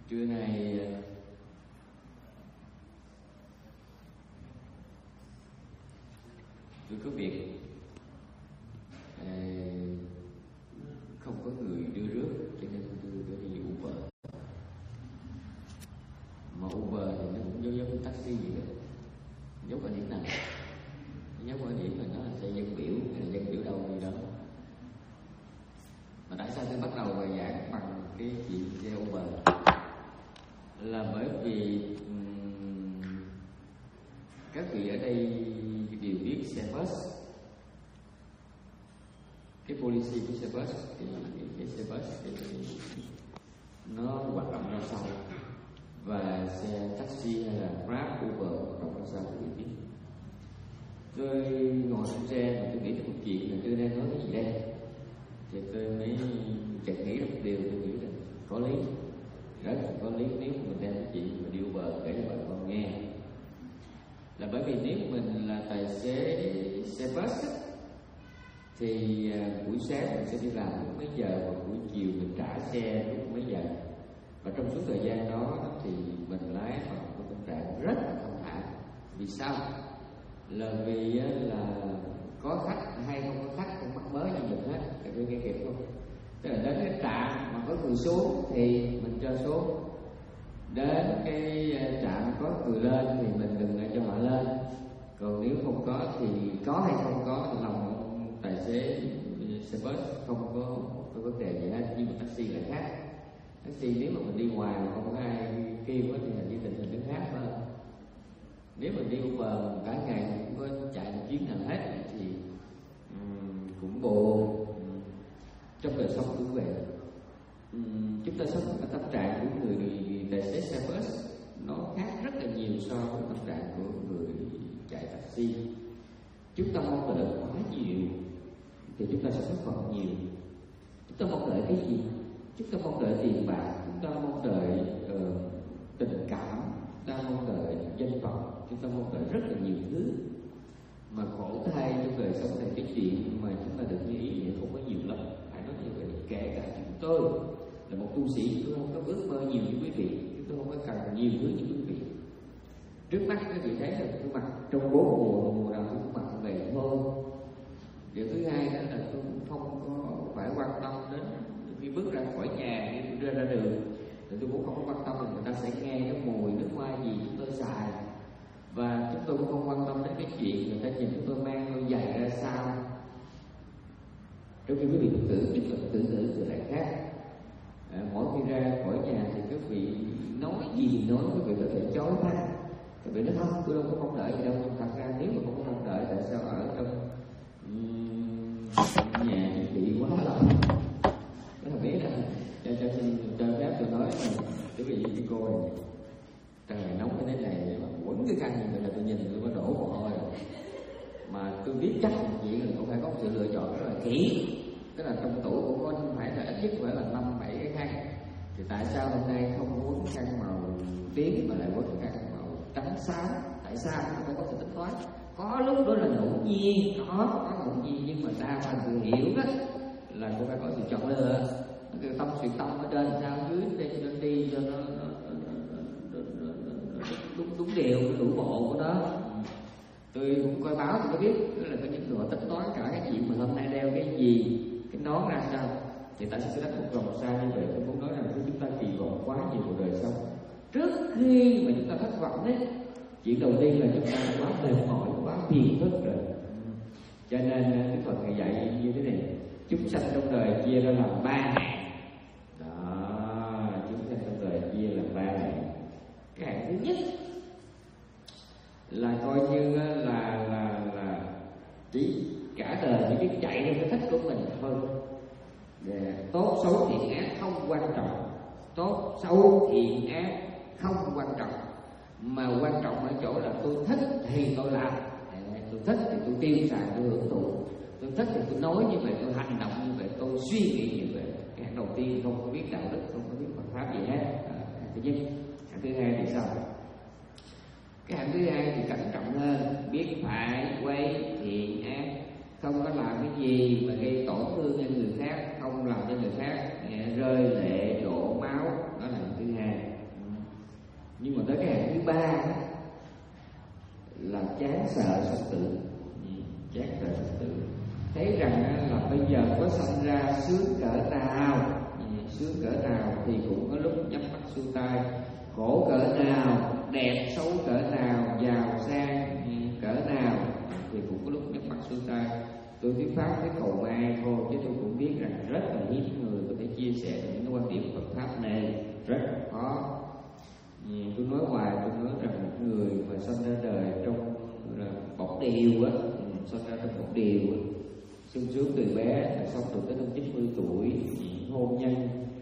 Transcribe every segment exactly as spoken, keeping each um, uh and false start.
Trưa nay tôi có việc, không có người đưa rước cho nên tôi tôi đi Uber. Mà Uber thì nó cũng giống giống taxi vậy đó, dốc ở điểm nào, dốc ở điểm mà nó là xe dân biểu hay là dân biểu đâu gì đó. Mà tại sao tôi bắt đầu bài giảng bằng cái chuyện xe Uber? Là bởi vì um, các vị ở đây đều biết xe bus, cái policy của xe bus, cái, cái, cái xe bus cái, cái, nó hoạt động ra sao, và xe taxi hay là Grab, Uber hoạt động ra sao tôi biết. Tôi ngồi trên xe và tôi nghĩ tới một chuyện là tôi đang nói cái gì đây, thì tôi mới chợt nghĩ được một điều. Tôi nghĩ là có lý, rất là có lý nếu mình đem cái chuyện mà đi Uber kể cho bà con nghe. Là bởi vì nếu mình là tài xế xe bus á, thì uh, buổi sáng mình sẽ đi làm lúc mấy giờ, và buổi chiều mình trả xe lúc mấy giờ, và trong suốt thời gian đó thì mình lái bằng một tâm trạng rất là thông thả. Vì sao? Là vì uh, là có khách hay không có khách không mắc mớ gì mình hết. Các bạn nghe kịp không? Tức là đến cái trạm mà có người xuống thì mình cho xuống, đến cái trạm có người lên thì mình đừng cho họ lên. Còn nếu không có thì có hay không có thì lòng tài xế xe bus không có có vấn đề gì hết. Nhưng mà taxi lại khác. Taxi nếu mà mình đi ngoài mà không có ai kêu thì là chỉ tình hình nó khác hơn. Nếu mình đi Uber cả ngày cũng có chạy một chuyến nào hết thì um, cũng buồn. Trong đời sống cũng vậy. Uhm, chúng ta sống với tâm trạng của người, người tài xế xe bus nó khác rất là nhiều so với tâm trạng của người chạy taxi. Chúng ta mong đợi quá nhiều thì chúng ta sẽ thất vọng nhiều. Chúng ta mong đợi cái gì? Chúng ta mong đợi tiền bạc, chúng ta mong đợi uh, tình cảm, chúng ta mong đợi danh vọng, chúng ta mong đợi rất là nhiều thứ. Mà khổ thay trong đời sống này, cái chuyện mà chúng ta được như ý nghĩa không có nhiều lắm. Phải nói như vậy, kể cả chúng tôi là một tu sĩ, tôi không có ước mơ nhiều như quý vị, tôi không có cần nhiều thứ như quý vị. Trước mắt các vị thấy là tôi mặc trong bốn mùa, mùa nào tôi cũng mặc vậy thôi. Điều thứ hai đó là tôi cũng không có phải quan tâm đến khi bước ra khỏi nhà, khi tôi ra ra đường thì tôi cũng không có quan tâm là người ta sẽ nghe cái mùi nước hoa gì chúng tôi xài. Và chúng tôi cũng không quan tâm đến cái chuyện người ta nhìn chúng tôi mang đôi giày ra sao. Trong khi quý vị tự biết là tự tự tự lại khác. À, mỗi khi ra khỏi nhà thì các vị nói gì nói quý vị có thể chối thay. Các vị nói không, tôi đâu có mong đợi gì đâu. Nhưng thật ra nếu mà không có mong đợi, tại sao ở trong um, nhà bị quá lâu? Các bạn biết là cho cho cho phép tôi nói là quý vị với cô này, trời nóng cái thế này mà quấn cái khăn như vậy là tôi nhìn tôi có đổ mồ hôi rồi. Mà tôi biết chắc một chuyện là cũng phải có một sự lựa chọn rất là kỹ. Tức là trong tủ của con không phải là ít nhất phải là năm bảy cái khăn. Thì tại sao hôm nay không quấn khăn màu tím mà lại quấn khăn màu trắng xám? Tại sao? Không phải có sự tính toán. Có lúc đó là ngẫu nhiên, có có ngẫu nhiên, nhưng mà đa phần người hiểu đó là cũng phải có sự chọn lựa. Cái tâm sự tâm ở trên sao dưới lên lên đi cho nó, nó, nó, nó, nó, nó, nó đúng đúng điều, đủ bộ của nó. Tôi cũng coi báo tôi có biết, tức là có những người tính toán cả cái chuyện mà hôm nay đeo cái gì, cái nón ra sao. Thì tại sao tôi đánh một vòng xa như vậy? Tôi muốn nói rằng chúng ta kỳ vọng quá nhiều vào đời sống. Trước khi mà chúng ta thất vọng đấy, chuyện đầu tiên là chúng ta quá mệt mỏi, quá phiền phức rồi. Cho nên cái Phật ngày dạy như thế này: chúng sanh trong đời chia ra làm ba hạng. Đó, chúng sanh trong đời chia làm ba hạng. Cái hạng thứ nhất là coi như là là là chỉ cả đời chỉ biết chạy theo cái thích của mình thôi. Và tốt xấu thiện ác không quan trọng, tốt xấu thiện ác không quan trọng, mà quan trọng ở chỗ là tôi thích thì tôi làm, tôi thích thì tôi tiêu xài, tôi hưởng thụ, tôi thích thì tôi nói như vậy, tôi hành động như vậy, tôi suy nghĩ như vậy. Cái hạng đầu tiên không có biết đạo đức, không có biết Phật pháp gì hết. Hạng thứ nhất. Hạng thứ hai thì sao? Cái hạng thứ hai thì cẩn trọng hơn, biết phải quay thiện ác, không có làm cái gì mà gây tổn thương cho người khác, không làm cho người khác rơi lệ đổ máu. Đó là hạng thứ hai. thấy rằng là bây giờ có sanh ra sướng cỡ nào, sướng cỡ nào thì cũng có lúc nhắm mắt xuôi tay, khổ cỡ nào, đẹp xấu cỡ nào, giàu sang cỡ nào thì cũng có lúc nhắm mắt xuôi tay. Tôi thuyết pháp với cầu may thôi, chứ tôi cũng biết rằng rất là hiếm người có thể chia sẻ được những quan điểm Phật pháp này, rất là khó. Tôi nói hoài, tôi nói rằng một người mà sinh ra đời trong bọc điều á, sinh ra trong bọc điều á, sung sướng từ bé, sống được tới năm chín mươi tuổi, hôn nhân,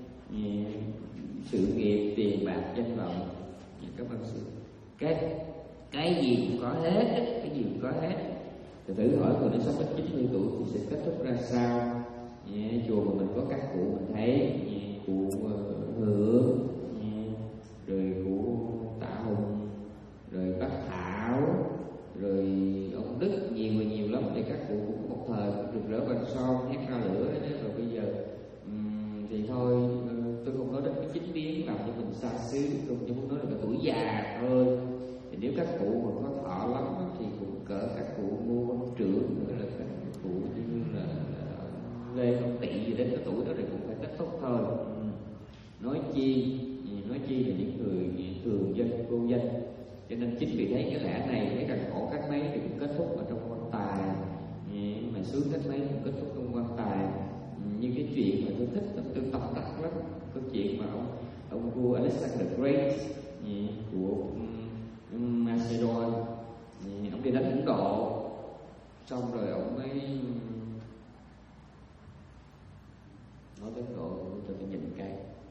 sự nghiệp, tiền bạc, danh vọng, các bạn sự cái cái gì cũng có hết, cái gì cũng có hết. Thì thử hỏi người đến sống đến chín mươi tuổi thì sẽ kết thúc ra sao? Chùa mà mình có các cụ mình thấy, cụ Hưởng, rồi cụ Tạ Hùng, rồi bác Thảo, rồi ông Đức, nhiều người nhiều lắm. Để các cụ cũng một thời cũng được rỡ bằng son, hét ra lửa đấy. Rồi bây giờ um, thì thôi, tôi không nói đến cái chính biến làm cho mình xa xứ, tôi chỉ muốn nói là cái tuổi già thôi. Thì nếu các cụ mà có thọ lắm thì cũng cỡ các cụ Ngô Văn Trưởng, nữa là các cụ như là, là Lê Công Tị gì đến cái tuổi đó thì cũng phải kết thúc thôi. Ừ. Nói chi, nói chi là những người thường dân, vô danh. Cho nên chính vì thấy cái lẽ này, thấy rằng khổ cách mấy thì cũng kết thúc ở trong quan tài, mà sướng cách mấy cũng kết thúc trong quan tài. Như cái chuyện mà tôi thích, tôi tâm đắc lắm, cái chuyện mà ông ông vua Alexander the Great của Macedon, ông đi đánh Ấn Độ, xong rồi ông mới nói tới Ấn Độ, tôi phải nhìn cái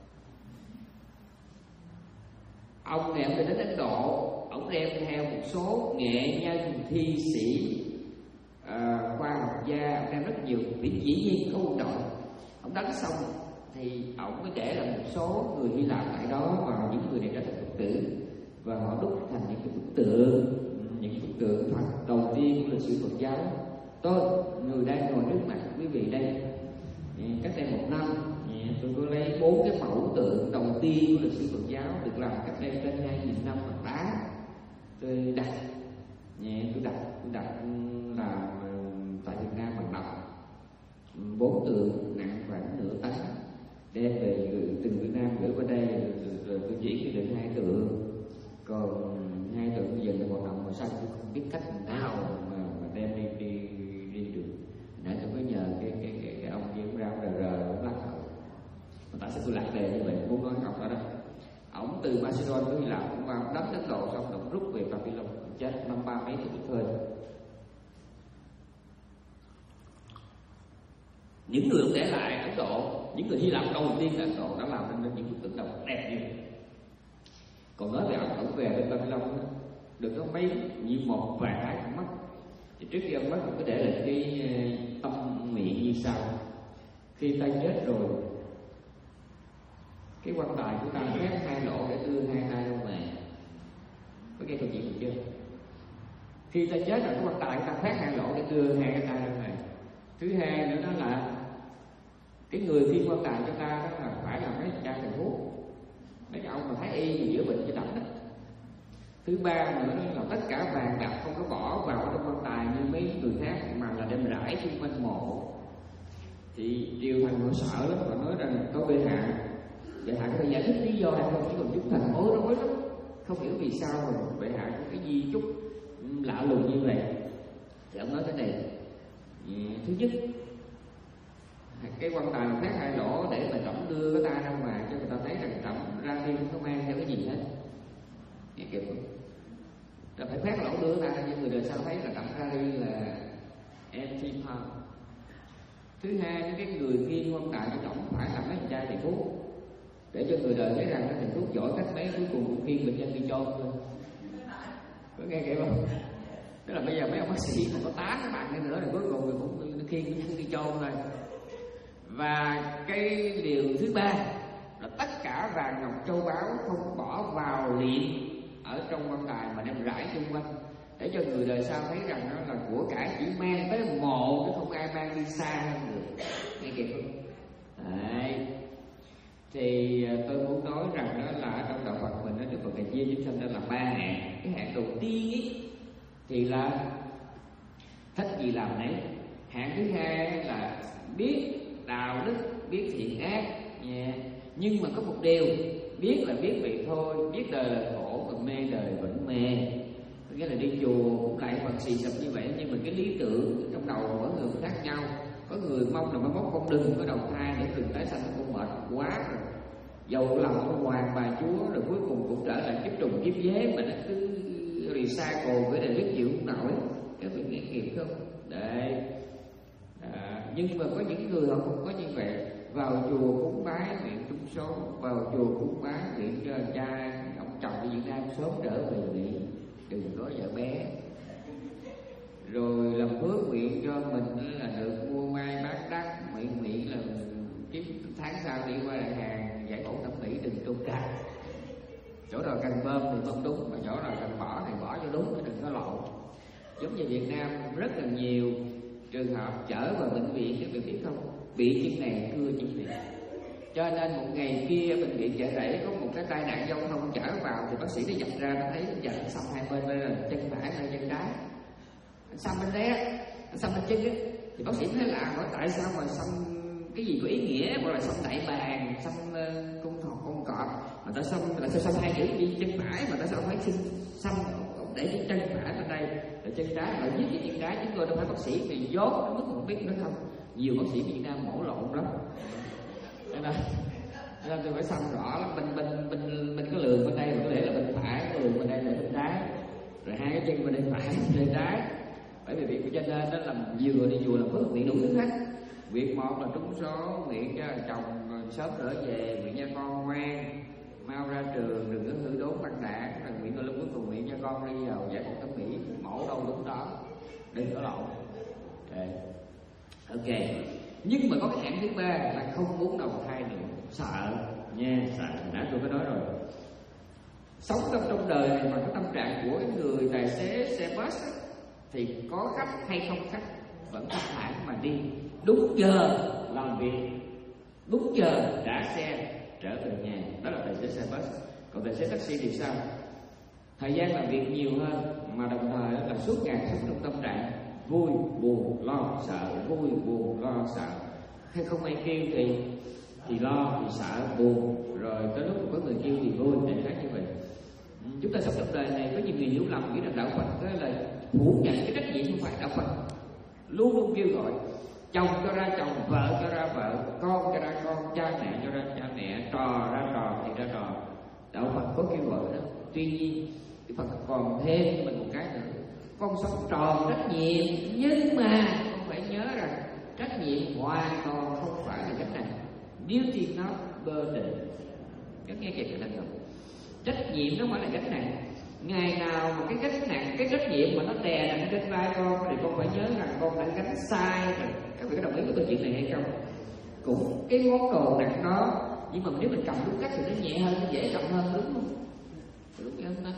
ông này, ông đi đến Ấn Độ, ông đem theo một số nghệ nhân, thi sĩ, à, khoa học gia, ông đem rất nhiều, vì dĩ nhiên có quân đội. Ông đánh xong thì ông mới để lại một số người Hy Lạp tại đó, và những người này trở thành Phật tử, và họ đúc thành những cái bức tượng, những bức tượng Phật đầu tiên của lịch sử Phật giáo. Tôi, người đang ngồi trước mặt quý vị đây, cách đây một năm tôi có lấy bốn cái mẫu tượng đầu tiên của lịch sử Phật giáo được làm cách đây trên hai nghìn năm bằng đá. Tôi đặt, tôi đặt, tôi đặt làm tại Việt Nam bằng đồng. Bốn tượng nặng khoảng nửa tấn, đem về từ Việt Nam gửi qua đây, rồi, rồi, rồi tôi chuyển được hai tượng. Còn hai tượng bây giờ là hoạt động màu xanh, tôi không biết cách nào mà, mà đem đi đi đi được. Nãy tôi mới nhờ cái cái cái, cái ông kia, ông ra ông rờ rờ ông lắc đầu. Tại sao tôi lạc đề như vậy? Muốn nói học đó đó. Ông từ Macedon tới Hy Lạp, ông vào ông đánh Ấn Độ xong rồi ông rút về Babylon, chết năm ba mấy tuổi thôi. Những người để lại Ấn Độ, những người Hy Lạp đầu tiên ở Ấn Độ đã làm nên những bức tượng đồng đẹp như vậy. Còn nói về ông ông về bên Babylon được có mấy như một vài cái cũng mất. Thì trước khi ông mất, ông có để lại cái tâm nguyện như sau: khi ta chết rồi, cái quan tài của ta khép hai lỗ để đưa hai tay ra ngoài. Có nghe câu chuyện được chưa? Khi ta chết rồi, cái quan tài của ta khép hai lỗ để đưa hai cái tay ra ngoài. Thứ hai nữa đó là cái người khiêng quan tài cho ta đó là phải là mấy cha thầy thuốc, mấy ông mà thái y mà chữa bệnh cho đảnh đó. Thứ ba nữa là tất cả vàng bạc không có bỏ vào trong quan tài như mấy người khác, mà là đem rải xung quanh mộ. Thì triều thần họ sợ lắm, họ nói rằng có bệ hạ, bệ hạ có thể giải thích lý do hay không, chứ còn chúng thành bối rối lắm, không hiểu vì sao mà bệ hạ có cái di chúc lạ lùng như vậy. Thì ông nói thế này: thứ nhất, cái quan tài khác hai lỗ để mà Trẫm đưa cái tay ra ngoài cho người ta thấy rằng Trẫm ra đi không có mang theo cái gì hết. Nghe kịp không? Trẫm phải phát lỗ đưa tay cho người đời sau thấy là Trẫm ra đi là empty palm. Thứ hai, cái người khiêng quan tài cho Trẫm phải là mấy chai thầy thuốc, để cho người đời thấy rằng cái thầy thuốc giỏi cách mấy cuối cùng khiêng bệnh nhân đi chôn thôi. Có nghe kịp không? Tức là bây giờ mấy ông bác sĩ mà có tám các bạn nữa thì cuối cùng cũng khiêng bệnh nhân đi chôn thôi. Và cái điều thứ ba là tất cả vàng ngọc châu báu không bỏ vào liệm ở trong quan tài mà đem rải xung quanh, để cho người đời sau thấy rằng nó là của cải chỉ mang tới mộ chứ không ai mang đi xa hơn được. Nghe kịp không? Đấy. Thì tôi muốn nói rằng đó là trong đạo Phật mình nó được Phật chia chúng sanh ra là ba hạng. Cái hạng đầu tiên ý, thì là thích gì làm nấy, Hạng thứ hai là biết đạo đức, biết thiện ác nha. Nhưng mà có một điều, biết là biết vậy thôi, biết đời là khổ và mê đời vẫn mê. Có nghĩa là đi chùa cũng lại Phật xì sập như vậy, nhưng mà cái lý tưởng trong đầu mỗi người khác nhau. Có người mong là mai mốt con đừng có đầu thai để đừng tái sanh, con mệt quá rồi, dầu lòng con hoàng bà chúa, rồi cuối cùng cũng trở lại kiếp trùng kiếp dế, mà nó cứ recycle với đời biết chịu không nổi. Các vị nghe kịp không? Đấy. À, nhưng mà có những người họ không có như vậy, vào chùa cúng bái nguyện chung số, vào chùa cúng bái nguyện cho cha ông chồng ở Việt Nam sớm trở về Mỹ, đừng có vợ bé, rồi làm phước nguyện cho mình là được mua mai bán đắt, nguyện nguyện là kiếm tháng sau đi qua đại hàng giải phẫu thẩm mỹ, đừng trôn cà. Chỗ nào cần bơm thì bơm đúng, mà chỗ nào cần bỏ thì bỏ cho đúng, chứ đừng có lộn. Giống như Việt Nam rất là nhiều trường hợp chở vào bệnh viện, các bạn biết không, bị chân này cưa chân này. Cho nên một ngày kia bệnh viện Chợ Rẫy có một cái tai nạn giao thông chở vào, thì bác sĩ nó dập ra, nó thấy dập xăm hai bên, đây là chân phải hay chân trái, xăm bên đấy, xăm bên chân ấy. Thì bác sĩ thấy lạ, hỏi tại sao mà xăm cái gì có ý nghĩa, gọi là xăm đại bàng, xăm uh, cung thọt cung cọp, mà tại sao tại sao xăm hai chữ đi chân phải, mà tại sao phải xăm xăm để cái chân phải bên đây, để chân trái ở dưới cái chân trái. Chúng tôi đâu phải bác sĩ thì dốt nó mức không biết nữa không. Nhiều bác sĩ Việt Nam mổ lộn lắm, nên là, nên tôi phải xăm rõ lắm. Bên bên bên bên có lường bên đây, có thể là bên phải, có lường bên đây là bên trái, rồi hai cái chân bên đây phải, bên đây trái. Bởi vì việc cho nên đó là nhiều người đi chùa làm phước nguyện đủ thứ hết. Việc một là trúng số, nguyện cho chồng sớm trở về, nguyện cho con ngoan mau ra trường, đừng có hư đốn băng đạn, rồi nguyện tôi lúc cuối cùng nguyện cho con đi vào giải phẫu thẩm mỹ, mổ đâu đúng đó, đừng có lộn. Okay. Ok. Nhưng mà có cái hạng thứ ba là không muốn đầu thai nữa, sợ nha, sợ. Đã tôi có nói rồi. Sống trong trong đời này mà có tâm trạng của cái người tài xế xe bus ấy, thì có khách hay không khách vẫn thanh thản mà đi, đúng giờ làm việc, đúng giờ trả xe trở về nhà. Đó là tài xế xe bus. Còn tài xế taxi thì sao? Thời gian làm việc nhiều hơn, mà đồng thời là suốt ngày sống trong tâm trạng vui buồn lo sợ, vui buồn lo sợ. Hay không ai kêu thì thì lo, thì sợ, buồn, rồi tới lúc có người kêu thì vui, để khác như vậy. Chúng ta sống trong đời này có nhiều người hiểu lầm nghĩ rằng đạo Phật đó là phủ nhận cái trách nhiệm. Không phải. Đạo Phật luôn luôn kêu gọi chồng cho ra chồng, vợ cho ra vợ, con cho ra con, cha mẹ cho ra cha mẹ, trò ra trò thì ra trò. Đạo Phật có kêu gọi đó. Tuy nhiên Đức Phật còn thêm cho mình một cái nữa: con sống tròn trách nhiệm, nhưng mà con phải nhớ rằng trách nhiệm hoàn toàn không phải là gánh nặng. Duty not burden. Các nghe kịp cái này không? Trách nhiệm nó không phải là gánh nặng. Ngày nào mà cái gánh nặng, cái trách nhiệm mà nó đè nặng trên vai con, thì con phải nhớ rằng con đã gánh sai rồi. Các vị có đồng ý với câu chuyện này hay không? Cũng cái món đồ nặng đó, nhưng mà nếu mình cầm đúng cách thì nó nhẹ hơn, nó dễ cầm hơn, đúng không? Đúng không ta?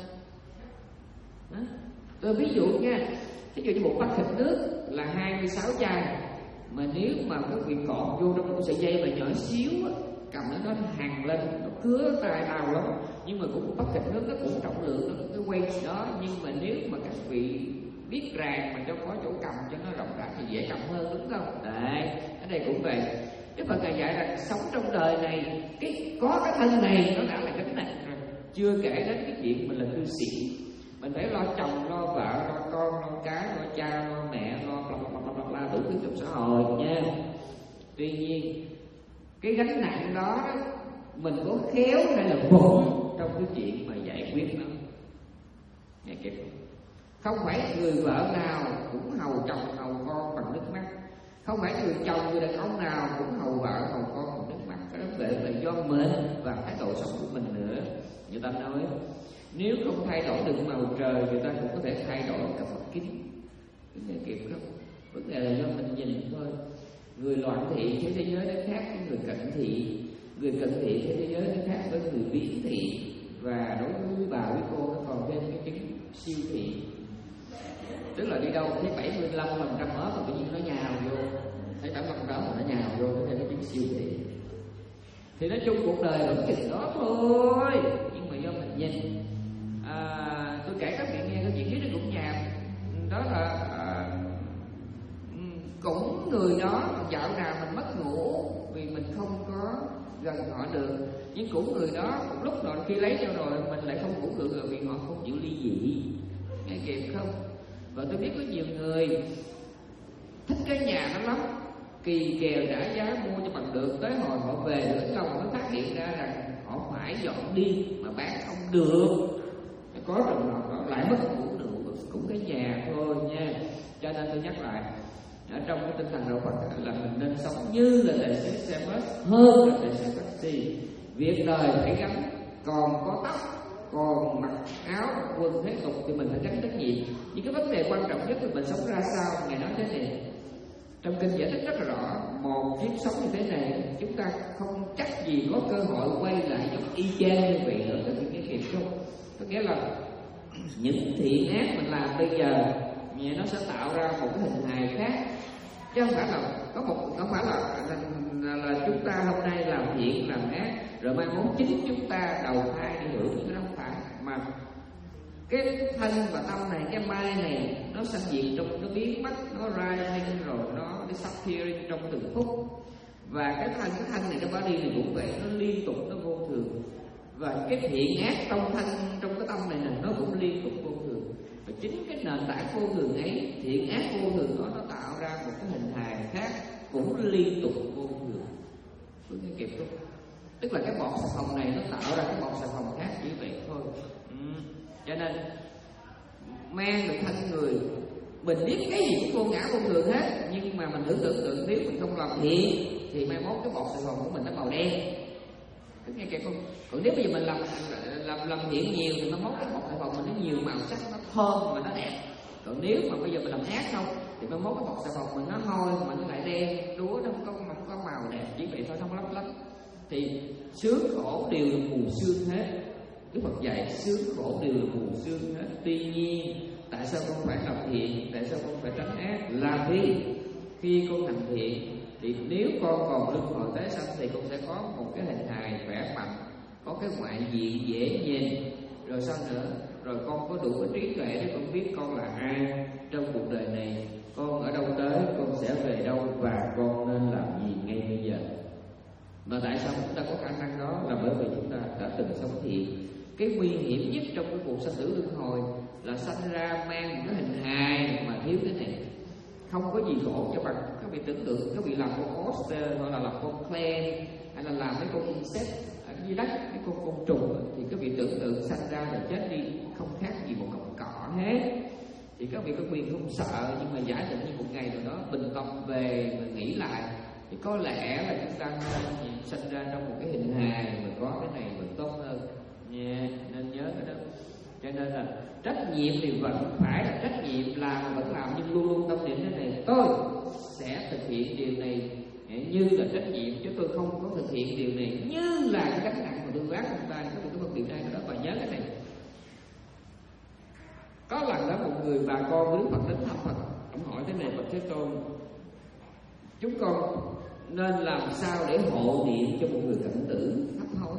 Đó. Tôi ví dụ nha, ví dụ như một bát thịt nước là hai mươi sáu chai, mà nếu mà các vị cọt vô trong một sợi dây mà nhỏ xíu á, cầm nó nó hằn lên, nó cứa tay đau lắm. Nhưng mà cũng bắt thịt nước nó cũng trọng lượng, nó cái quay đó. Nhưng mà nếu mà các vị biết ràng mà cho có chỗ cầm cho nó rộng rãi thì dễ cầm hơn, đúng không? Đấy, ở đây cũng vậy. Đức Phật Ngài dạy rằng sống trong đời này, cái có cái thân này nó đã là gánh nặng rồi. Chưa kể đến cái chuyện mình là cư sĩ, mình phải lo chồng, lo vợ, lo con, lo cái, lo cha, lo mẹ, lo bla bla bla bla đủ thứ trong xã hội nha. Tuy nhiên cái gánh nặng đó mình có khéo hay là vụng trong cái chuyện mà giải quyết nó. Nghe kịp không? Không phải người vợ nào cũng hầu chồng hầu con bằng nước mắt, không phải người chồng người đàn ông nào cũng hầu vợ hầu con bằng nước mắt. Cái đó về là do mình và thái độ sống của mình nữa. Người ta nói nếu không thay đổi được màu trời, người ta cũng có thể thay đổi cả Phật kính. Nghe kịp không? Vấn đề là do mình nhìn thôi. Người loạn thị thế thế giới nó khác với người cận thị, người cận thị thế thế giới nó khác với người biến thị, và đối với bà với cô nó còn thêm cái chứng siêu thị. Tức là đi đâu thấy bảy mươi lăm phần trăm ớt mà tự nhiên nó nhào vô, thấy bảy mươi lăm phần trăm mà nó nhào vô, nó thêm cái chứng siêu thị. Thì nói chung cuộc đời vẫn chừng đó thôi, nhưng mà do mình nhìn. À, tôi kể các bạn nghe cái chuyện đó cũng nhàm. Đó là à, cũng người đó dạo nào mình mất ngủ vì mình không có gần họ được, nhưng cũng người đó một lúc rồi khi lấy nhau rồi mình lại không ngủ được rồi vì họ không chịu ly dị. Nghe kịp không? Và tôi biết có nhiều người thích cái nhà đó lắm, kỳ kèo trả giá mua cho bằng được, tới hồi họ về được lâu mới phát hiện ra rằng họ phải dọn đi mà bán không được. Có trường hợp đó lại mất ngủ được, cũng cái nhà thôi nha. Cho nên tôi nhắc lại, ở trong cái tinh thần đạo Phật là mình nên sống như là tài xế xe bus hơn là tài xế taxi. Việc đời phải gắn, còn có tóc, còn mặc áo quần thế tục thì mình phải gắn trách nhiệm. Nhưng cái vấn đề quan trọng nhất là mình sống ra sao. Ngài nói thế này, trong kinh giải thích rất là rõ, một kiếp sống như thế này chúng ta không chắc gì có cơ hội quay lại giống y chang như vậy nữa. Các vị nghe kịp không? Có nghĩa là những thiện ác mình làm bây giờ nó sẽ tạo ra một cái hình hài khác, chứ không phải là có một không phải là, là, là chúng ta hôm nay làm thiện làm ác rồi mai mốt chính chúng ta đầu thai đi hưởng, nhưng nó không phải. Mà cái thân và tâm này, cái mai này nó sanh diệt trong, nó biến mất, nó rising rồi nó disappearing trong từng phút. Và cái thân cái thân này, cái body này cũng vậy, nó liên tục, nó vô thường. Và cái thiện ác trong thân, trong cái tâm này nè, nó cũng liên tục vô thường. Và chính cái nền tảng vô thường ấy, thiện ác vô thường đó, nó tạo ra một cái hình hài khác cũng liên tục vô thường. Tôi nghe kịp không? Tức là cái bọt xà phòng này nó tạo ra cái bọt xà phòng khác như vậy thôi. Ừ. Cho nên mang được thân người, mình biết cái gì cũng vô ngã vô thường hết, nhưng mà mình tưởng tượng tượng nếu mình không làm thiện thì mai mốt cái bọt xà phòng của mình nó màu đen. Cứ nghe kịp không? Còn nếu bây giờ mình làm làm làm thiện nhiều thì mai mốt cái bọt xà phòng mình nó nhiều màu sắc, nó thơm mà nó đẹp. Còn nếu mà bây giờ mình làm ác không thì mai mốt cái bọt xà phòng mình nó hôi mà nó lại đen đúa, nó không có không có màu đẹp, chỉ vậy thôi, không lấp lánh. Thì sướng khổ đều là mù sương hết. Đức Phật dạy sướng khổ đều là mù sương hết. Tuy nhiên tại sao con phải làm thiện, tại sao con phải tránh ác? Là vì khi con làm thiện thì nếu con còn luân hồi tái sanh thì con sẽ có một cái hình hài khỏe mạnh, có cái ngoại diện dễ nhìn. Rồi sao nữa? Rồi con có đủ cái trí tuệ để con biết con là ai trong cuộc đời này, con ở đâu tới, con sẽ về đâu và con nên làm gì ngay bây giờ. Mà tại sao chúng ta có khả năng đó? Là bởi vì chúng ta đã từng sống thiện. Cái nguy hiểm nhất trong cái cuộc sanh tử luân hồi là sanh ra mang một cái hình hài mà thiếu cái này. Không có gì khổ cho bằng các vị tưởng tượng, các vị làm con oster hoặc là làm con clen hay là làm mấy con insect ở dưới đất, cái con côn trùng, thì các vị tưởng tượng sanh ra rồi chết đi không khác gì một cọng cỏ hết. Thì các vị có quyền không sợ, nhưng mà giả định như một ngày nào đó bình tâm về mà nghĩ lại thì có lẽ là chúng ta nên sinh ra trong một cái hình hài mà có cái này vẫn tốt hơn nha. Nên nhớ cái đó. Cho nên là trách nhiệm thì vẫn phải là trách nhiệm, làm vẫn làm, nhưng luôn luôn tâm niệm thế này: tôi sẽ thực hiện điều này như là trách nhiệm, chứ tôi không có thực hiện điều này như là cái gánh nặng mà tôi vác trong tay. Có một cái vật điều này đó, và nhớ cái này. Có lần đó một người bà con với Đức Phật đến thăm Phật, ông hỏi thế này: Bạch Thế Tôn, chúng con nên làm sao để hộ niệm cho một người cận tử hấp hối?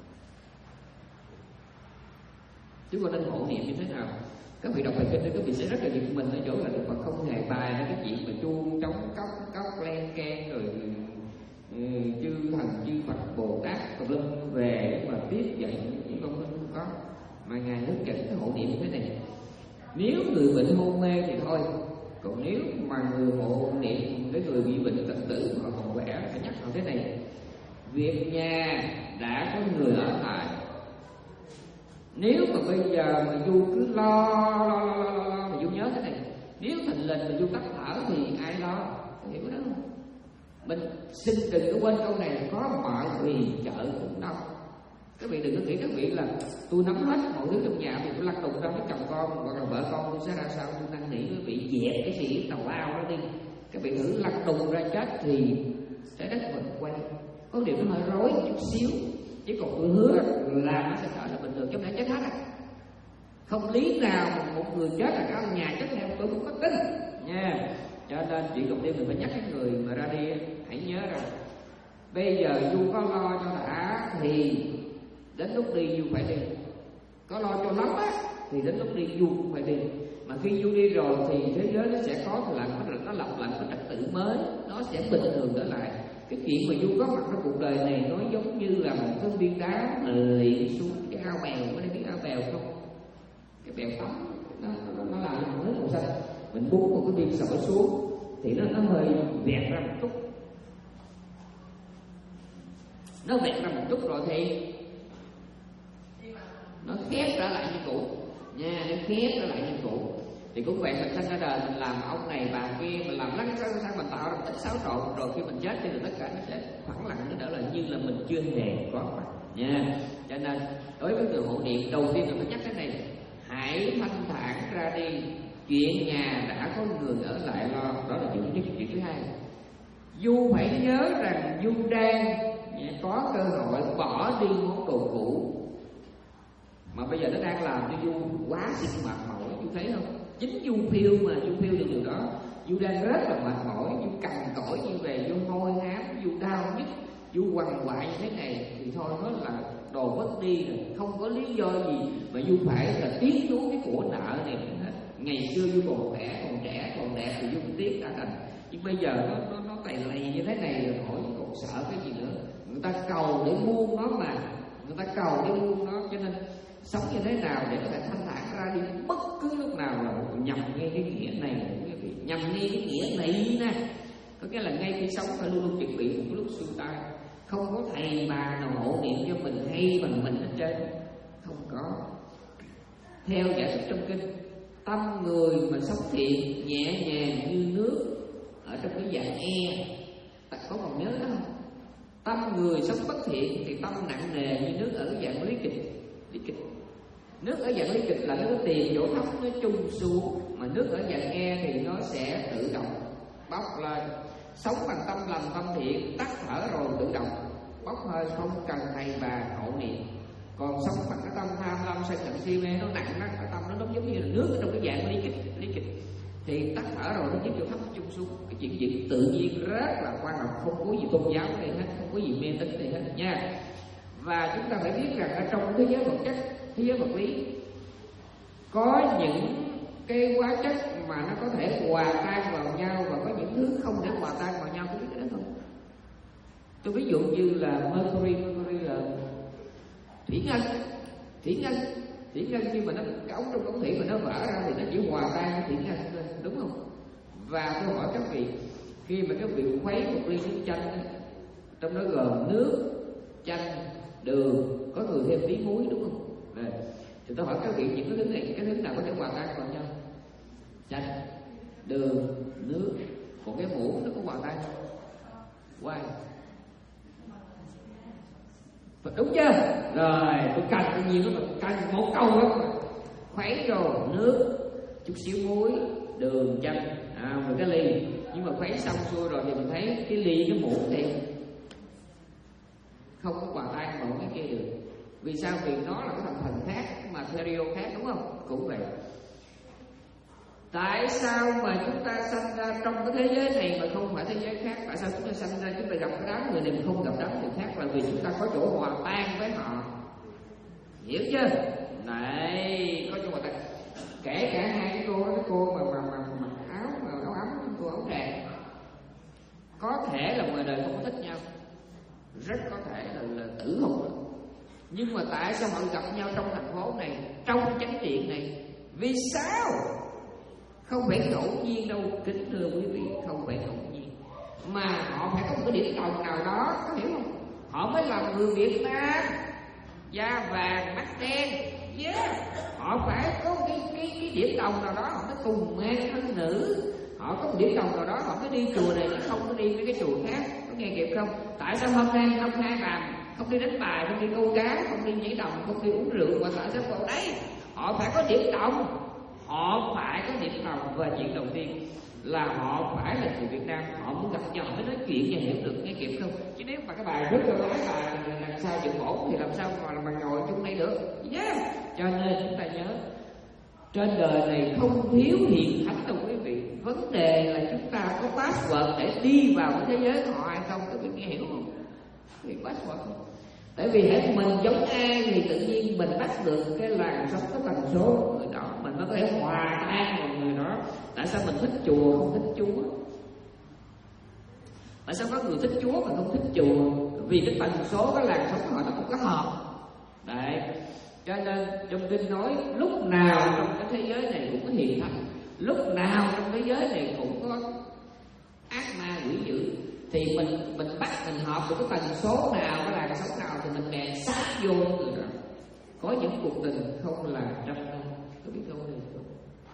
Chúng con nên hộ niệm như thế nào? Các vị đọc bài kinh đó, các vị sẽ rất là giật mình ở chỗ là Đức Phật không hề bài ra cái chuyện mà chuông trống cốc cốc len keng rồi ừ, chư thần chư Phật Bồ Tát tùm lum về mà tiếp dạy những con không có, mà ngài hướng dẫn cái hộ niệm như thế này: nếu người bệnh hôn mê thì thôi, còn nếu mà người hộ niệm cái người bị bệnh cận tử họ còn khỏe, phải nhắc họ thế này: việc nhà đã có người ở lại, nếu mà bây giờ mà Du cứ lo lo lo lo lo, lo mà Du nhớ thế này: nếu thình lình mà Du tắt thở thì ai lo? Có hiểu đó không? Mình xin đừng có quên câu này là có mọi vì chợ cũng đâu. Các vị đừng có nghĩ các vị là tôi nắm hết mọi thứ trong nhà thì tôi lăn đùng ra với chồng con hoặc là vợ con tôi sẽ ra sao. Tôi năn nỉ quý vị dẹp cái gì tàu lao đó đi. Các vị thử lăn đùng ra chết thì trái đất mình quay. Có điều nó hơi rối chút xíu, chứ còn tôi hứa là nó sẽ trở lại bình thường, chứ không lẽ chết hết à. Không lý nào mà một người chết là cả nhà chết theo, tôi không có tin nha. Cho nên chuyện đầu tiên mình phải nhắc cái người mà ra đi, hãy nhớ rằng bây giờ Du có lo cho đã thì đến lúc đi Du phải đi, có lo cho lắm á thì đến lúc đi Du cũng phải đi. Mà khi du đi rồi thì thế giới nó sẽ có lại, nó lập lại cái trật tự mới, nó sẽ bình thường trở lại. Cái chuyện mà du có mặt trong cuộc đời này nó giống như là một cái viên đá mà lịn xuống cái ao bèo. Có đây biết ao bèo không? Cái bèo tắm nó, nó, nó là nước màu xanh, mình búng một cái viên sỏi xuống thì nó nó hơi vẹt ra một chút, nó vẹt ra một chút rồi thì nó khép trở lại như cũ nha, nó khép trở lại như cũ. Thì cũng vậy, mình sinh ra đời mình làm ông này bà kia, mình làm lắng sao sao mình tạo ra một ít xáo trộn, rồi khi mình chết thì tất cả nó sẽ khoảng lặng, nó đỡ là như là mình chưa hề có mặt nha. Cho nên đối với người hộ niệm, đầu tiên mình phải nhắc cái này: hãy thanh thản ra đi, chuyện nhà đã có người ở lại lo. Đó là chuyện thứ nhất. Chuyện thứ hai, du phải nhớ rằng du đang có cơ hội bỏ đi món đồ cũ, mà bây giờ nó đang làm cho du quá sức mệt mỏi. Du thấy không? Chính du phiêu mà du phiêu được điều đó. Du đang rất là mệt mỏi, du cằn cỗi như về, du hôi hám, du đau nhức, du quằn quại như thế này thì thôi nó là đồ mất đi rồi, không có lý do gì mà du phải là tiếc nuối cái của nợ này hết. Ngày xưa du còn khỏe, còn trẻ, còn đẹp thì du cũng tiếc đã đành, nhưng bây giờ nó nó nó tày lầy như thế này rồi, hỏi còn sợ cái gì nữa. Người ta cầu để buông nó mà, người ta cầu để buông nó, cho nên sống như thế nào để có thể thanh thản ra đi, bất cứ lúc nào là nhầm ngay cái nghĩa này, nhầm ngay cái nghĩa này nè. Có nghĩa là ngay khi sống phải luôn luôn chuẩn bị một lúc xuôi tay. Không có thầy bà nào hộ niệm cho mình hay bằng mình hết trơn, không có. Theo giải thích trong kinh, tâm người mà sống thiện nhẹ nhàng như nước ở trong cái dạng e, ta có còn nhớ đó không? Tâm người sống bất thiện thì tâm nặng nề như nước ở dạng lý kịch. Lý kịch nước ở dạng lý kịch là nó tiền chỗ thấp nó chung xuống, mà nước ở dạng e thì nó sẽ tự động bốc lên. Sống bằng tâm lành tâm thiện, tắt thở rồi tự động bốc hơi, không cần thầy bà hộ niệm. Còn sống bằng cái tâm tham lam sân hận si mê, nó nặng lắm, cái tâm nó giống như là nước ở trong cái dạng lý kịch, lý kịch thì tắt thở rồi nó chiếm chỗ thấp chung xuống. Cái chuyện gì tự nhiên rất là quan trọng, không có gì tôn giáo ở đây hết, không có gì mê tín đây hết nha. Và chúng ta phải biết rằng ở trong thế giới vật chất, thế giới vật lý, có những cái hóa chất mà nó có thể hòa tan vào nhau, và có những thứ không thể hòa tan vào nhau. Có biết cái đó không? Tôi ví dụ như là mercury, mercury là thủy ngân, thủy ngân, thủy ngân khi mà nó cái ống trong ống thủy mà nó vỡ ra thì nó chỉ hòa tan với thủy ngân thôi, đúng không? Và tôi hỏi các vị, khi mà các vị khuấy một ly nước chanh, trong đó gồm nước, chanh, đường, có người thêm tí muối, đúng không? Đây. Thì tôi hỏi các vị, những cái thứ này, cái thứ nào có thể hòa tan vào nhau? Chanh, đường, nước, còn cái muỗng nó có hòa tan không? Why? Đúng chưa? Rồi, tôi cần bao nhiêu đó mà cần một câu đó mà. Khuấy rồi nước, chút xíu muối, đường, chanh, à, một cái ly. Nhưng mà khuấy xong xuôi rồi thì mình thấy cái ly, cái muỗng thì không có hòa tan vào cái kia được. Vì sao? Vì nó là cái thành phần khác, material khác, đúng không? Cũng vậy. Tại sao mà chúng ta sanh ra trong cái thế giới này mà không phải thế giới khác? Tại sao chúng ta sanh ra chúng ta gặp cái đám người này mà không gặp đám người khác? Là vì chúng ta có chỗ hòa tan với họ. Hiểu chưa? Này, có chỗ hòa tan. Kể cả hai cái cô, cái cô mà mà mà mặc áo mà áo ấm, cô áo tràng, có thể là ngoài đời không có thích nhau, rất có thể là, là tử hùng. Nhưng mà tại sao họ gặp nhau trong thành phố này, trong chánh điện này? Vì sao? Không phải ngẫu nhiên đâu, kính thưa quý vị, không phải ngẫu nhiên, mà họ phải có một cái điểm đồng nào đó, có hiểu không? Họ mới là người Việt Nam, da vàng mắt đen, yeah. Họ phải có cái cái cái điểm đồng nào đó, họ mới cùng mang thân nữ. Họ có một điểm đồng nào đó, họ mới đi chùa này chứ không có đi với cái chùa khác. Có nghe kịp không? Tại sao hôm nay không hai làm, không đi đánh bài, không đi câu cá, không đi nhảy đồng, không đi uống rượu, mà tại sao vào đấy? Họ phải có điểm đồng. Họ phải có điểm đồng. Và chuyện đầu tiên là họ phải là người Việt Nam. Họ muốn gặp nhau, mới nói chuyện và hiểu được, nghe kịp không? Chứ nếu mà cái bài rất là lái bài làm sao chừng ổn thì làm sao mà mà ngồi chung đây được, yeah. Cho nên chúng ta nhớ, trên đời này không thiếu hiền thánh đâu quý vị. Vấn đề là chúng ta có password để đi vào cái thế giới họ hay không. Các vị nghe hiểu không? Vì password không? Tại vì hãy mình giống ai thì tự nhiên mình bắt được cái làn sóng, cái tần số của người đó. mình nó có thể hòa tan vào người đó. Tại sao mình thích chùa không thích Chúa? Tại sao có người thích Chúa mà không thích chùa? Vì cái tần số, cái làn sóng họ nó không có hợp. Đấy, cho nên trong kinh nói lúc nào trong cái thế giới này cũng có hiền thánh, lúc nào trong thế giới này cũng có ác ma quỷ dữ. Thì mình mình bắt mình hợp được cái tần số nào, cái làn sóng nào thì mình đè sát vô người đó. Có những cuộc tình không là trăm năm, có biết câu này không?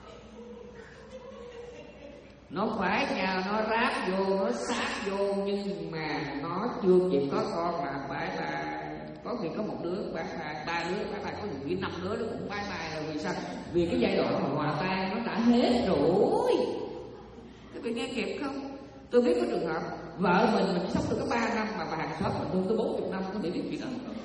Nó phải nhau, nó ráp vô, nó sát vô, nhưng mà nó chưa kịp có con mà phải là có khi có một đứa bye bye, ba đứa bye bye, có những năm đứa nó cũng bye bye rồi. Vì sao? Vì cái giai đoạn mà hòa tan nó đã hết rồi. Các bạn nghe kịp không? Tôi biết có trường hợp vợ mình mình sống được có ba năm mà bà hàng xóm mình thương tới bốn mươi năm, có bị biết chuyện đó không?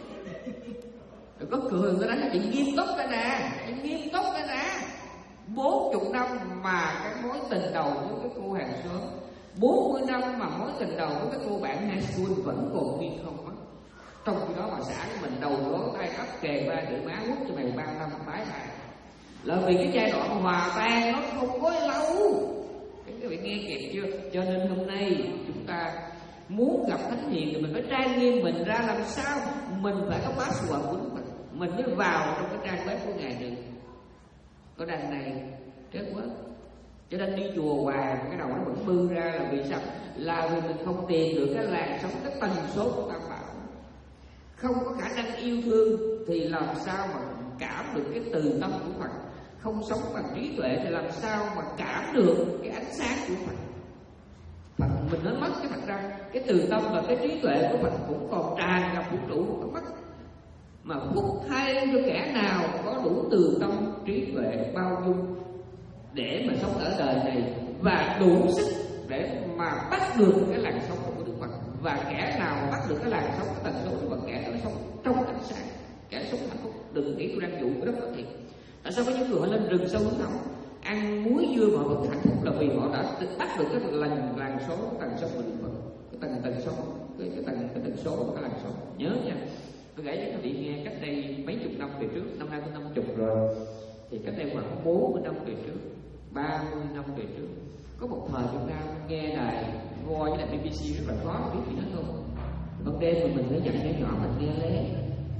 Rồi có cười người ta nói chuyện nghiêm túc cái nè, chuyện nghiêm túc cái nè. Bốn chục năm mà cái mối tình đầu với cái cô hàng xóm, bốn mươi năm mà mối tình đầu với cái cô bạn high school vẫn còn nguyên không á. Trong khi đó bà xã của mình đầu đó tay ấp kề ba chữ má hút cho mày ba năm tái lại. Là vì cái giai đoạn hòa tan nó không có lâu. Các bạn nghe kịp chưa? Cho nên hôm nay chúng ta muốn gặp thánh hiền thì mình phải trang nghiêm mình ra làm sao? Mình phải có password của Đức Phật, mình mới vào trong cái trang web của Ngài được. Có đằng này chết quá. Cho nên đi chùa hoài cái đầu nó vẫn bư ra là vì sao? Là vì mình không tìm được cái làn sóng, cái tần số của Tam Bảo. Không có khả năng yêu thương thì làm sao mà cảm được cái từ tâm của Phật. Không sống bằng trí tuệ thì làm sao mà cảm được cái ánh sáng của Phật. Phật mình nó mất cái thật ra cái từ tâm và cái trí tuệ của Phật cũng còn tràn ngập vũ trụ không có mất. Mà phúc thay cho kẻ nào có đủ từ tâm trí tuệ bao dung để mà sống ở đời này và đủ sức để mà bắt được cái làn sóng của Đức Phật. Và kẻ nào bắt được cái làn sóng cái tần số của Đức Phật, kẻ đó sống trong ánh sáng, kẻ sống hạnh phúc. Đừng nghĩ tôi đang dụ cái đó có thiệt. Tại sao có những người họ lên rừng sâu núi thẳm ăn muối dưa mà họ vẫn hạnh phúc? Là vì họ đã bắt được cái làn làn số tần số của Đức Phật, cái tần tần số cái cái tần cái tần số của cái làn số. Nhớ nha, tôi kể cho các vị nghe cách đây mấy chục năm về trước, năm nay tôi năm chục rồi, thì cách đây khoảng bốn mươi năm về trước, ba mươi năm về trước, có một thời Việt Nam nghe đài Voi với đài bê bê xê rất là khó biết gì hết không. Ban đêm mà mình phải dành cái nhỏ mình nghe lên.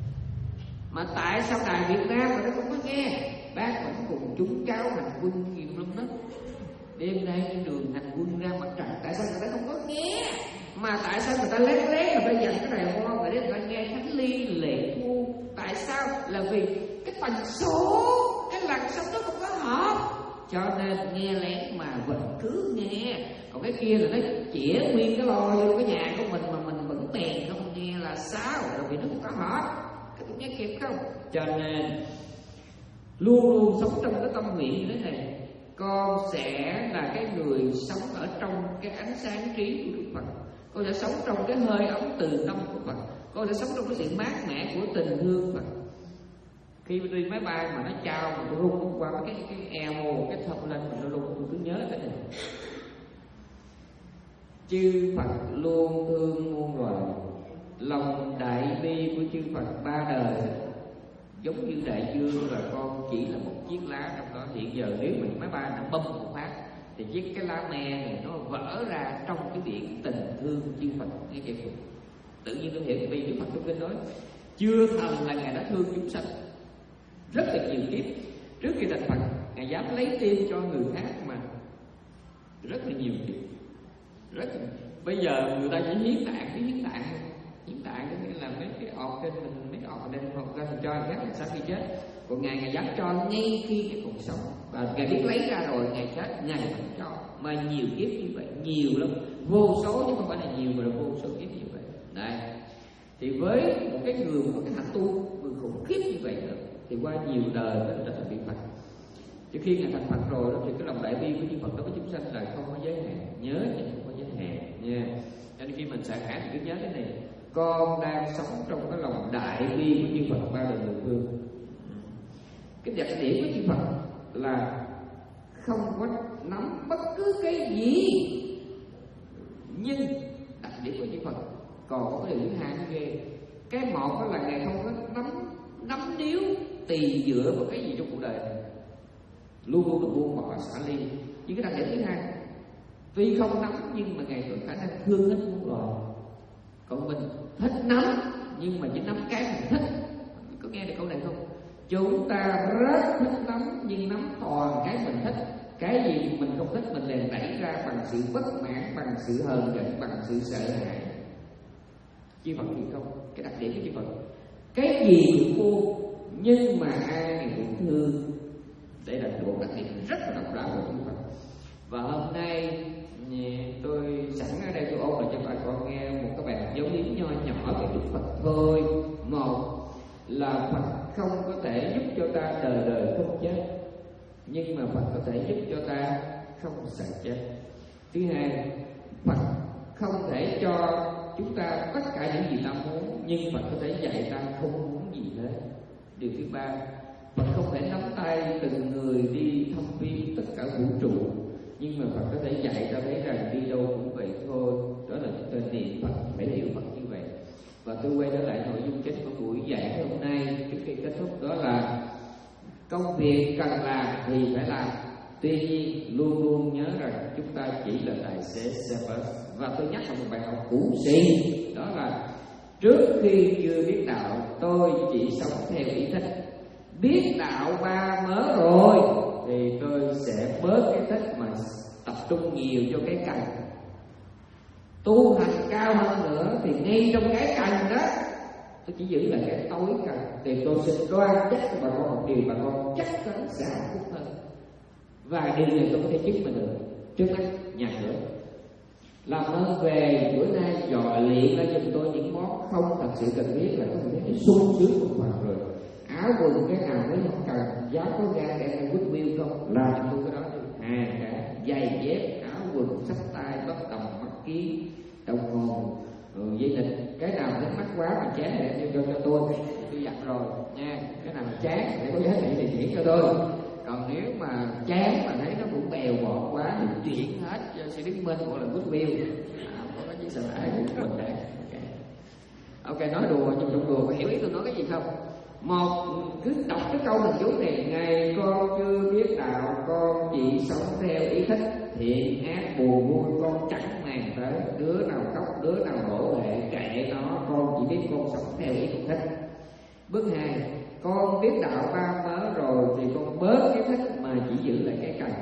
Mà tại sao đài Việt Nam mà nó không có nghe? Bác vẫn cùng chúng cháu hành quân nhiều lắm đó. Đêm nay trên đường hành quân ra mặt trận, tại sao người ta không có nghe? Mà tại sao người ta lén lén người ta dành cái đài Voi người ta nghe Thánh Ly Lệ Thu? Tại sao? Là vì cái tần số, cái làn sóng nó không có hợp, cho nên nghe lén mà vẫn cứ nghe. Còn cái kia là nó chĩa nguyên cái lo vô cái nhà của mình mà mình vẫn bèn không nghe là sao? Là vì nó không có hợp. Các bạn nghe kịp không? Cho nên luôn luôn sống trong cái tâm nguyện như thế này. Con sẽ là cái người sống ở trong cái ánh sáng trí của Đức Phật. Con sẽ sống trong cái hơi ấm từ tâm của Phật. Con sẽ sống trong cái sự mát mẻ của tình thương Phật. Khi đi máy bay mà nó trao mà tôi rung qua cái cái eo cái thông lên mình nó rung, tôi cứ nhớ cái này. Chư Phật luôn thương muôn loài, lòng đại bi của chư Phật ba đời giống như đại dương là con chỉ là một chiếc lá trong đó. Hiện giờ nếu mình máy bay nó bấm một phát thì chiếc cái lá me này nó vỡ ra trong cái biển tình thương của chư Phật. Nghe kịp không? Tự nhiên tôi hiểu vì Đức Phật trong kinh nói chưa thần là Ngài đã thương chúng sanh rất là nhiều kiếp. Trước khi thành Phật, Ngài dám lấy tim cho người khác mà rất là nhiều kiếp. Rất là... Bây giờ người ta chỉ hiến tạng, cái hiến tạng hiến tạng có nghĩa là mấy cái ọt trên mình, mấy cái ọt lên hoặc ra thì cho người khác là sau khi chết. Còn Ngài Ngài dám cho ngay khi cái còn sống. Và Ngài biết lấy ra rồi Ngài chết, Ngài vẫn cho. Mà nhiều kiếp như vậy, nhiều lắm, vô số chứ không phải là nhiều mà là vô số kiếp như vậy. Đấy. Thì với một cái người một cái hạnh tu người khủng khiếp như vậy nữa, thì qua nhiều đời mới trở thành vị Phật. Chứ khi Ngài thành Phật rồi thì cái lòng đại bi của chư Phật đối với chúng sanh là không có giới hạn. Nhớ nha, không có giới hạn nha. Cho nên khi mình xả khả thì cứ nhớ cái này, con đang sống trong cái lòng đại bi của chư Phật ba đời mười phương. Cái đặc điểm của chư Phật là không có nắm bất cứ cái gì, nhưng đặc điểm của chư Phật còn có cái điều thứ hai nó ghê. Cái một đó là Ngài không có nắm nắm điếu tỳ dựa vào cái gì trong cuộc đời này. luôn luôn là buông bỏ xả ly. Nhưng cái đặc điểm thứ hai, tuy không nắm nhưng mà Ngài có khả năng thương hết muôn loài. Còn mình thích nắm nhưng mà chỉ nắm cái mình thích. Có nghe được câu này không? Chúng ta rất thích nắm nhưng nắm toàn cái mình thích. Cái gì mình không thích mình liền đẩy ra bằng sự bất mãn, bằng sự hờn giận, bằng sự sợ hãi. Chư Phật thì không. Cái đặc điểm của chư Phật, cái gì cũng buông nhưng mà ai cũng thương. Đây là một đặc điểm rất là độc đáo của chư Phật. Và hôm nay tôi sẵn ở đây tôi ôn lại cho bà con nghe một cái bài giáo lý nho nhỏ về Đức Phật thôi. Một là Phật không có thể giúp cho ta đời đời không chết, nhưng mà Phật có thể giúp cho ta không sợ chết. Thứ hai, Phật không thể cho chúng ta tất cả những gì ta muốn, nhưng Phật có thể dạy ta không muốn gì hết. Điều thứ ba, Phật không thể nắm tay từng người đi thăm viếng tất cả vũ trụ, nhưng mà Phật có thể dạy ta thấy rằng đi đâu cũng vậy thôi. Đó là chúng ta niệm Phật, phải hiểu Phật như vậy. Và tôi quay trở lại nội dung chính của buổi giảng hôm nay trước khi kết thúc, đó là công việc cần làm thì phải làm. Tuy nhiên luôn luôn nhớ rằng chúng ta chỉ là tài xế xe bus. Và tôi nhắc lại một bài học cũ sĩ, đó là trước khi chưa biết đạo tôi chỉ sống theo ý thích. Biết đạo ba mớ rồi thì tôi sẽ bớt cái thích mà tập trung nhiều cho cái cần. Tu hành cao hơn nữa thì ngay trong cái cần đó tôi chỉ giữ lại cái tối cần. Thì tôi xin đoan chắc cho bà con một điều, bà con chắc chắn sẽ hạnh phúc hơn. Và điều này tôi có thể chứng minh được. Trước mắt nhà cửa, làm ơn về bữa nay dò luyện ra giùm tôi những món không thật sự cần thiết, là có thể thấy sung sướng một phần rồi. Áo quần cái nào mới không cần, giá có ga đem ra quýt bill không, làm cho tôi cái đó đi. À, cả giày dép, áo quần, sách tay, bất đồng, mắt kiến, đồng hồ, rồi dây thịt. Cái nào thích mắc quá mà chán thì đem cho cho tôi, tôi dặn rồi nha. Cái nào mà chán để có giá trị thì chuyển cho tôi. Còn nếu mà chán mà thấy nó cũng bèo bọt quá thì chuyển hết cho xe Đức Minh hoặc là Goodwill. À, có cái gì sợ hãi của mình đây. Ok, nói đùa nhưng trong đùa có hiểu ý tôi nói cái gì không? Một, cứ đọc cái câu thần chú này: ngày con chưa biết đạo, con chỉ sống theo ý thích, thiện ác buồn vui con chẳng màng tới, đứa nào khóc đứa nào đổ lệ kệ nó, con chỉ biết con sống theo ý con thích. Bước hai, con biết đạo ba mớ rồi thì con bớt cái thích mà chỉ giữ lại cái cần.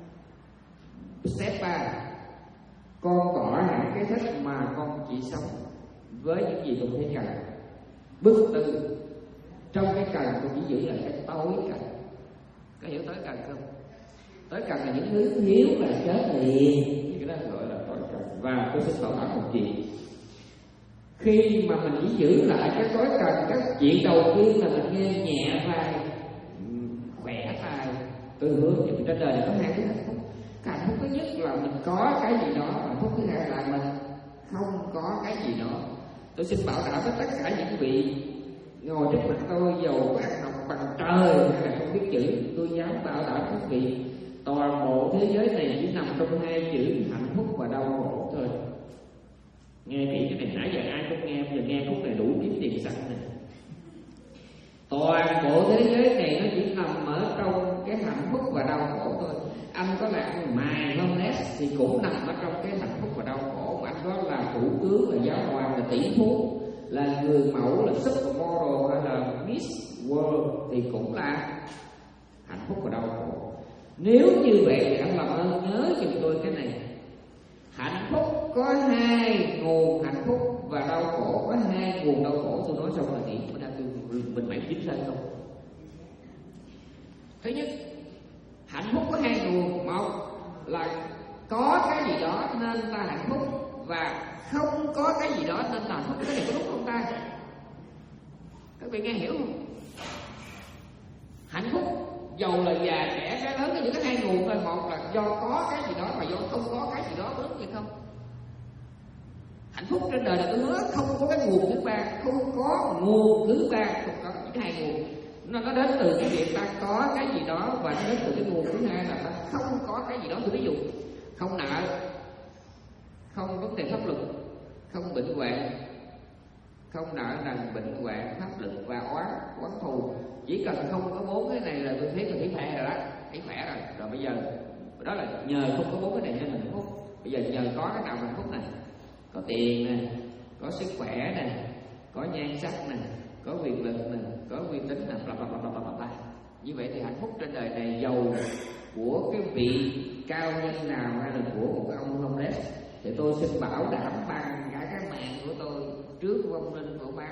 Step ba, con bỏ hẳn cái thích mà con chỉ sống với những gì con thấy cần. Bước tư, trong cái cần con chỉ giữ lại cái tối cần. Có hiểu tối cần không? Tối cần là những thứ thiếu là chết liền, cái đó gọi là tối cần. Và tôi xin bảo đảm một chuyện, khi mà mình chỉ giữ lại cái tối cần, các chuyện đầu tiên là mình nghe nhẹ vai, khỏe tai. Tôi hứa những trên đời này có hai cái hạnh phúc. Cái hạnh phúc thứ nhất là mình có cái gì đó, hạnh phúc thứ hai là mình không có cái gì đó. Tôi xin bảo đảm với tất cả những vị ngồi trước mặt tôi, dầu có ăn học bằng trời hay là không biết chữ, tôi dám bảo đảm các vị toàn bộ thế giới này chỉ nằm trong hai chữ hạnh phúc và đau khổ thôi. Nghe kỹ cái này, nãy giờ ai không nghe, bây giờ nghe khúc này đủ kiếm tiền sẵn này. Toàn bộ thế giới này nó chỉ nằm ở trong cái hạnh phúc và đau khổ thôi. Anh có là ăn mài homeless thì cũng nằm ở trong cái hạnh phúc và đau khổ. Anh có là thủ tướng, là giáo hoàng, là tỷ phú, là người mẫu, là supermodel hay là Miss World thì cũng là hạnh phúc và đau khổ. Nếu như vậy thì anh làm ơn nhớ giùm tôi cái này: hạnh phúc có hai nguồn hạnh phúc và đau khổ có hai nguồn đau khổ. Tôi nói xong là nghĩ mình đang mình phải chính xác không? Thứ nhất, hạnh phúc có hai nguồn. Một là có cái gì đó nên ta hạnh phúc, và không có cái gì đó nên ta hạnh phúc. Cái này có đúng không ta? Các vị nghe hiểu không? Hạnh phúc dầu là già trẻ cái lớn, cái những cái hai nguồn thôi. Một là do có cái gì đó, mà do không có cái gì đó, có đúng vậy không? Hạnh phúc trên đời là tôi hứa không có cái nguồn thứ ba, không có nguồn thứ ba, không có những hai nguồn. Nó nó đến từ cái việc ta có cái gì đó, và nó đến từ cái nguồn thứ hai là ta không có cái gì đó. Tôi ví dụ, không nợ, không vấn đề pháp luật, không bệnh hoạn, không nợ nần, bệnh hoạn, pháp lực và oán oán thù. Chỉ cần không có bốn cái này là tôi thấy mình thấy phê rồi đó. thấy khỏe rồi. Rồi bây giờ đó là nhờ không có bốn cái này nên mình hạnh phúc. Bây giờ nhờ có cái nào hạnh phúc này, có tiền nè, có sức khỏe nè, có nhan sắc nè, có quyền lực nè, có uy tín nè, bla bla bla bla bla bla. Như vậy thì hạnh phúc trên đời này giàu của cái vị cao nhân nào hay là của một ông homeless thì tôi xin bảo đảm bằng cả cái mạng của tôi trước vong linh của bác.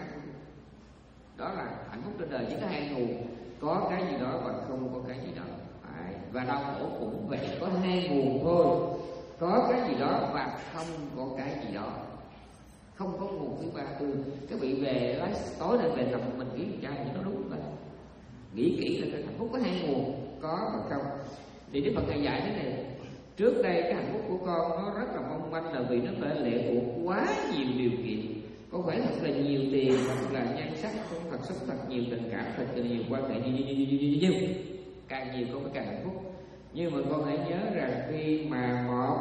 Đó là hạnh phúc trên đời chỉ có hai nguồn, có cái gì đó và không có cái gì đó. Đấy. Và đau khổ cũng vậy, có hai nguồn thôi, có cái gì đó và không có cái gì đó, không có nguồn thứ ba. Ừ, cái vị về lái tối nay về tập mình nghĩ trai thì nó đúng rồi. Nghĩ kỹ là cái hạnh phúc có hai nguồn, có và không. Thì Đức Phật Ngài dạy thế này: trước đây cái hạnh phúc của con nó rất là mong manh là vì nó phải lệ thuộc quá nhiều điều kiện. Con phải thật là nhiều tiền, thật là nhan sắc, con thật sức, thật nhiều tình cảm, thật là nhiều quan hệ, nhiều, nhiều, nhiều, nhiều, nhiều, nhiều. Càng nhiều con phải càng hạnh phúc. Nhưng mà con hãy nhớ rằng khi mà một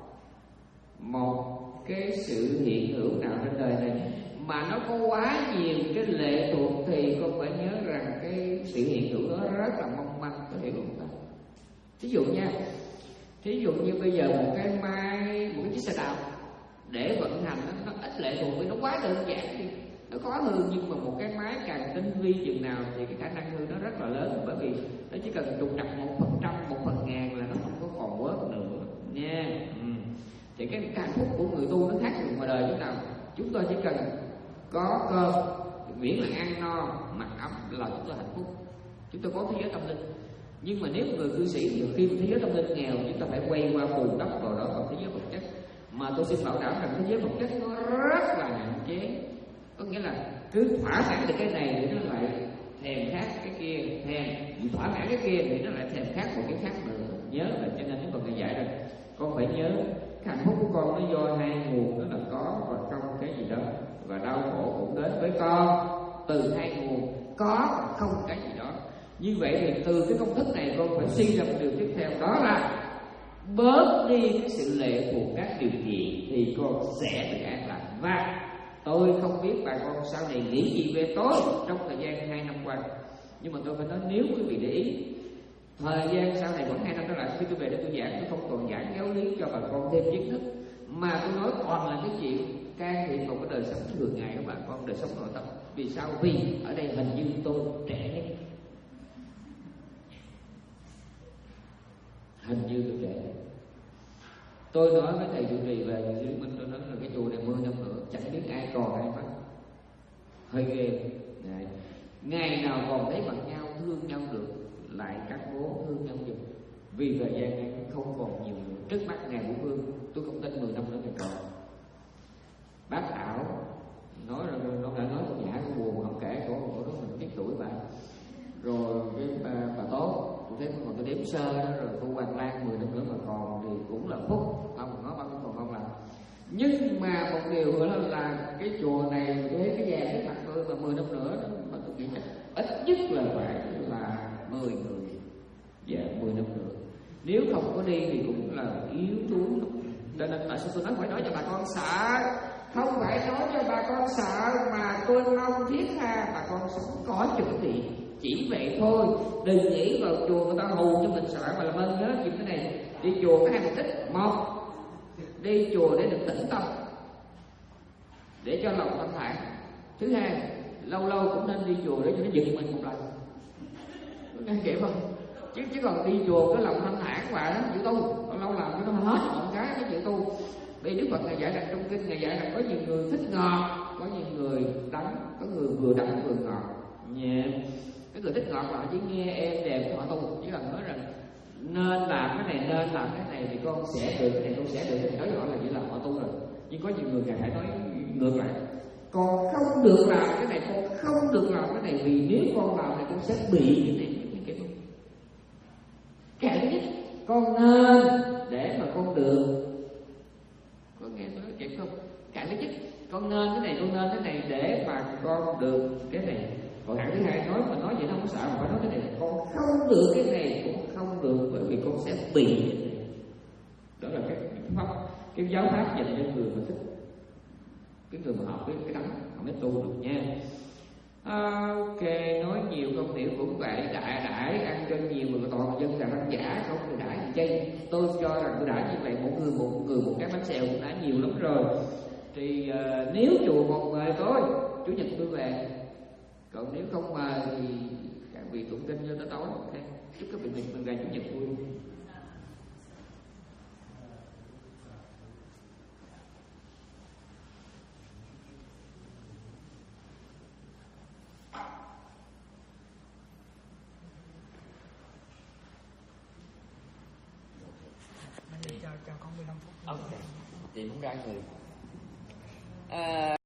một cái sự hiện hữu nào trên đời này mà nó có quá nhiều cái lệ thuộc thì con phải nhớ rằng cái sự hiện hữu đó rất là mong manh, có hiểu không ta? Thí dụ nha, thí dụ như bây giờ một cái máy, một cái chiếc xe đạp để vận hành nó, nó ít lệ thuộc vì nó quá đơn giản đi, nó có hư. Nhưng mà một cái máy càng tinh vi chừng nào thì cái khả năng hư nó rất là lớn, bởi vì nó chỉ cần trục trặc một phần trăm, một phần ngàn là nó không có còn quớt nữa nha. Ừ. Thì cái hạnh phúc của người tu nó khác từ ngoài đời chúng nào. Chúng tôi chỉ cần có cơm, miễn là ăn no, mặc ấm là chúng tôi hạnh phúc. Chúng tôi có thế giới tâm linh. Nhưng mà nếu người cư sĩ nhiều khi thế giới tâm linh nghèo, chúng ta phải quay qua bù đắp vào đó vào thế giới vật chất. Mà tôi xin bảo đảm rằng thế giới vật chất nó rất là hạn chế. Có nghĩa là cứ thỏa mãn được cái này thì nó lại thèm khát cái kia, thèm thỏa mãn cái kia thì nó lại thèm khát một cái khác nữa. Nhớ là cho nên Đức Phật Ngài dạy rằng con phải nhớ cái hạnh phúc của con nó do hai nguồn, đó là có và không cái gì đó, và đau khổ cũng đến với con từ hai nguồn có và không cái gì đó. Như vậy thì từ cái công thức này con phải suy ra một điều tiếp theo, đó là bớt đi cái sự lệ thuộc các điều kiện thì con sẽ được an lạc. Và tôi không biết bà con sau này nghĩ gì về tôi trong thời gian hai năm qua, nhưng mà tôi phải nói nếu quý vị để ý, thời gian sau này vẫn hai năm trở lại, khi tôi về để tôi giảng, tôi không còn giảng giáo lý cho bà con thêm kiến thức, mà tôi nói toàn là cái chuyện can thiệp vào cái đời sống thường ngày của bà con, đời sống nội tâm. Vì sao? Vì ở đây hình như tôi trẻ nhất, hình như tôi trẻ. Tôi nói với thầy chủ trì về Sư Minh, tôi nói là cái chùa này mười năm nữa chẳng biết ai còn ai mất, hơi ghê. Đấy. Ngày nào còn thấy mặt nhau thương nhau được lại các bố thương nhau được, vì thời gian này không còn nhiều nữa. Trước mắt ngày của Phương tôi không tin mười năm nữa ngày còn. Bác Thảo nói rồi, nó đã nói con giả con buồn không kể, cổ cổ đó mình biết tuổi bà. Rồi cái bà, bà Tốt, tôi thấy còn tôi đếm sơ đó, rồi cô Hoàng Lan mười năm nữa mà còn thì cũng là phúc, không nói bao còn không làm. Nhưng mà một điều nữa là, là cái chùa này với cái vàng cái mặt tôi mà mười năm nữa đó, mà tôi nghĩ ít nhất là phải là mười người, dạ mười năm nữa. Nếu không có đi thì cũng là yếu đuối. Cho nên tại sao tôi nói phải nói cho bà con sợ, không phải nói cho bà con sợ mà tôi mong thiết tha bà con sống có chuẩn bị. Chỉ vậy thôi, đừng nghĩ vào chùa người ta hù cho mình sợ. Mà làm ơn nhớ chuyện cái này, đi chùa có hai mục đích. Một, đi chùa để được tĩnh tâm, để cho lòng thanh thản. Thứ hai, lâu lâu cũng nên đi chùa để cho nó giật mình một lần. Có nghe kịp không? Chứ chứ còn đi chùa cái lòng thanh thản và nó chịu tu, lâu lâu làm cho nó hết mọi cái nó chịu tu. Vì Đức Phật Ngài dạy rằng trong kinh Ngài dạy rằng có nhiều người thích ngọt, có nhiều người đắng, có người vừa đắng vừa ngọt. Nha. Yeah. Cái người thích ngọt là họ chỉ nghe êm đẹp họ tu, chỉ cần nói rằng nên làm cái này, nên làm cái này thì con sẽ được cái này, con sẽ được cái này, nói rõ là chỉ là họ tu rồi. Nhưng có nhiều người Ngài phải nói ngược lại, con không được làm cái này, con không được làm cái này, vì nếu con làm thì con sẽ bị cái này. Cái thứ nhất, con nên để mà con được. Có nghe tôi nói kịp không? Cái thứ nhất, con nên cái này, con nên cái này để mà con được cái này. Còn hạng thứ hai, nói mà nói vậy nó không sợ, mà phải nói cái này là con không được cái này, cũng không được bởi vì con sẽ bị cái này. Đó là cái pháp, cái giáo pháp dành cho người mà thích, cái người mà học cái cái đắng, không biết tu được nha. Ok, nói nhiều không hiểu cũng vậy, đại đãi ăn dân nhiều mà toàn dân là ăn giả không thì đãi gì chay. Tôi cho rằng tôi đãi như vậy một người một người một cái bánh xèo cũng đã nhiều lắm rồi. Thì uh, nếu chùa một mời tôi, chủ nhật tôi về. Còn nếu không mời thì các vị tụng kinh cho tới tối. Okay. Chúc các vị mình ra chủ nhật vui. Cho, cho con mười lăm phút. Ok, chị cũng ra người. À...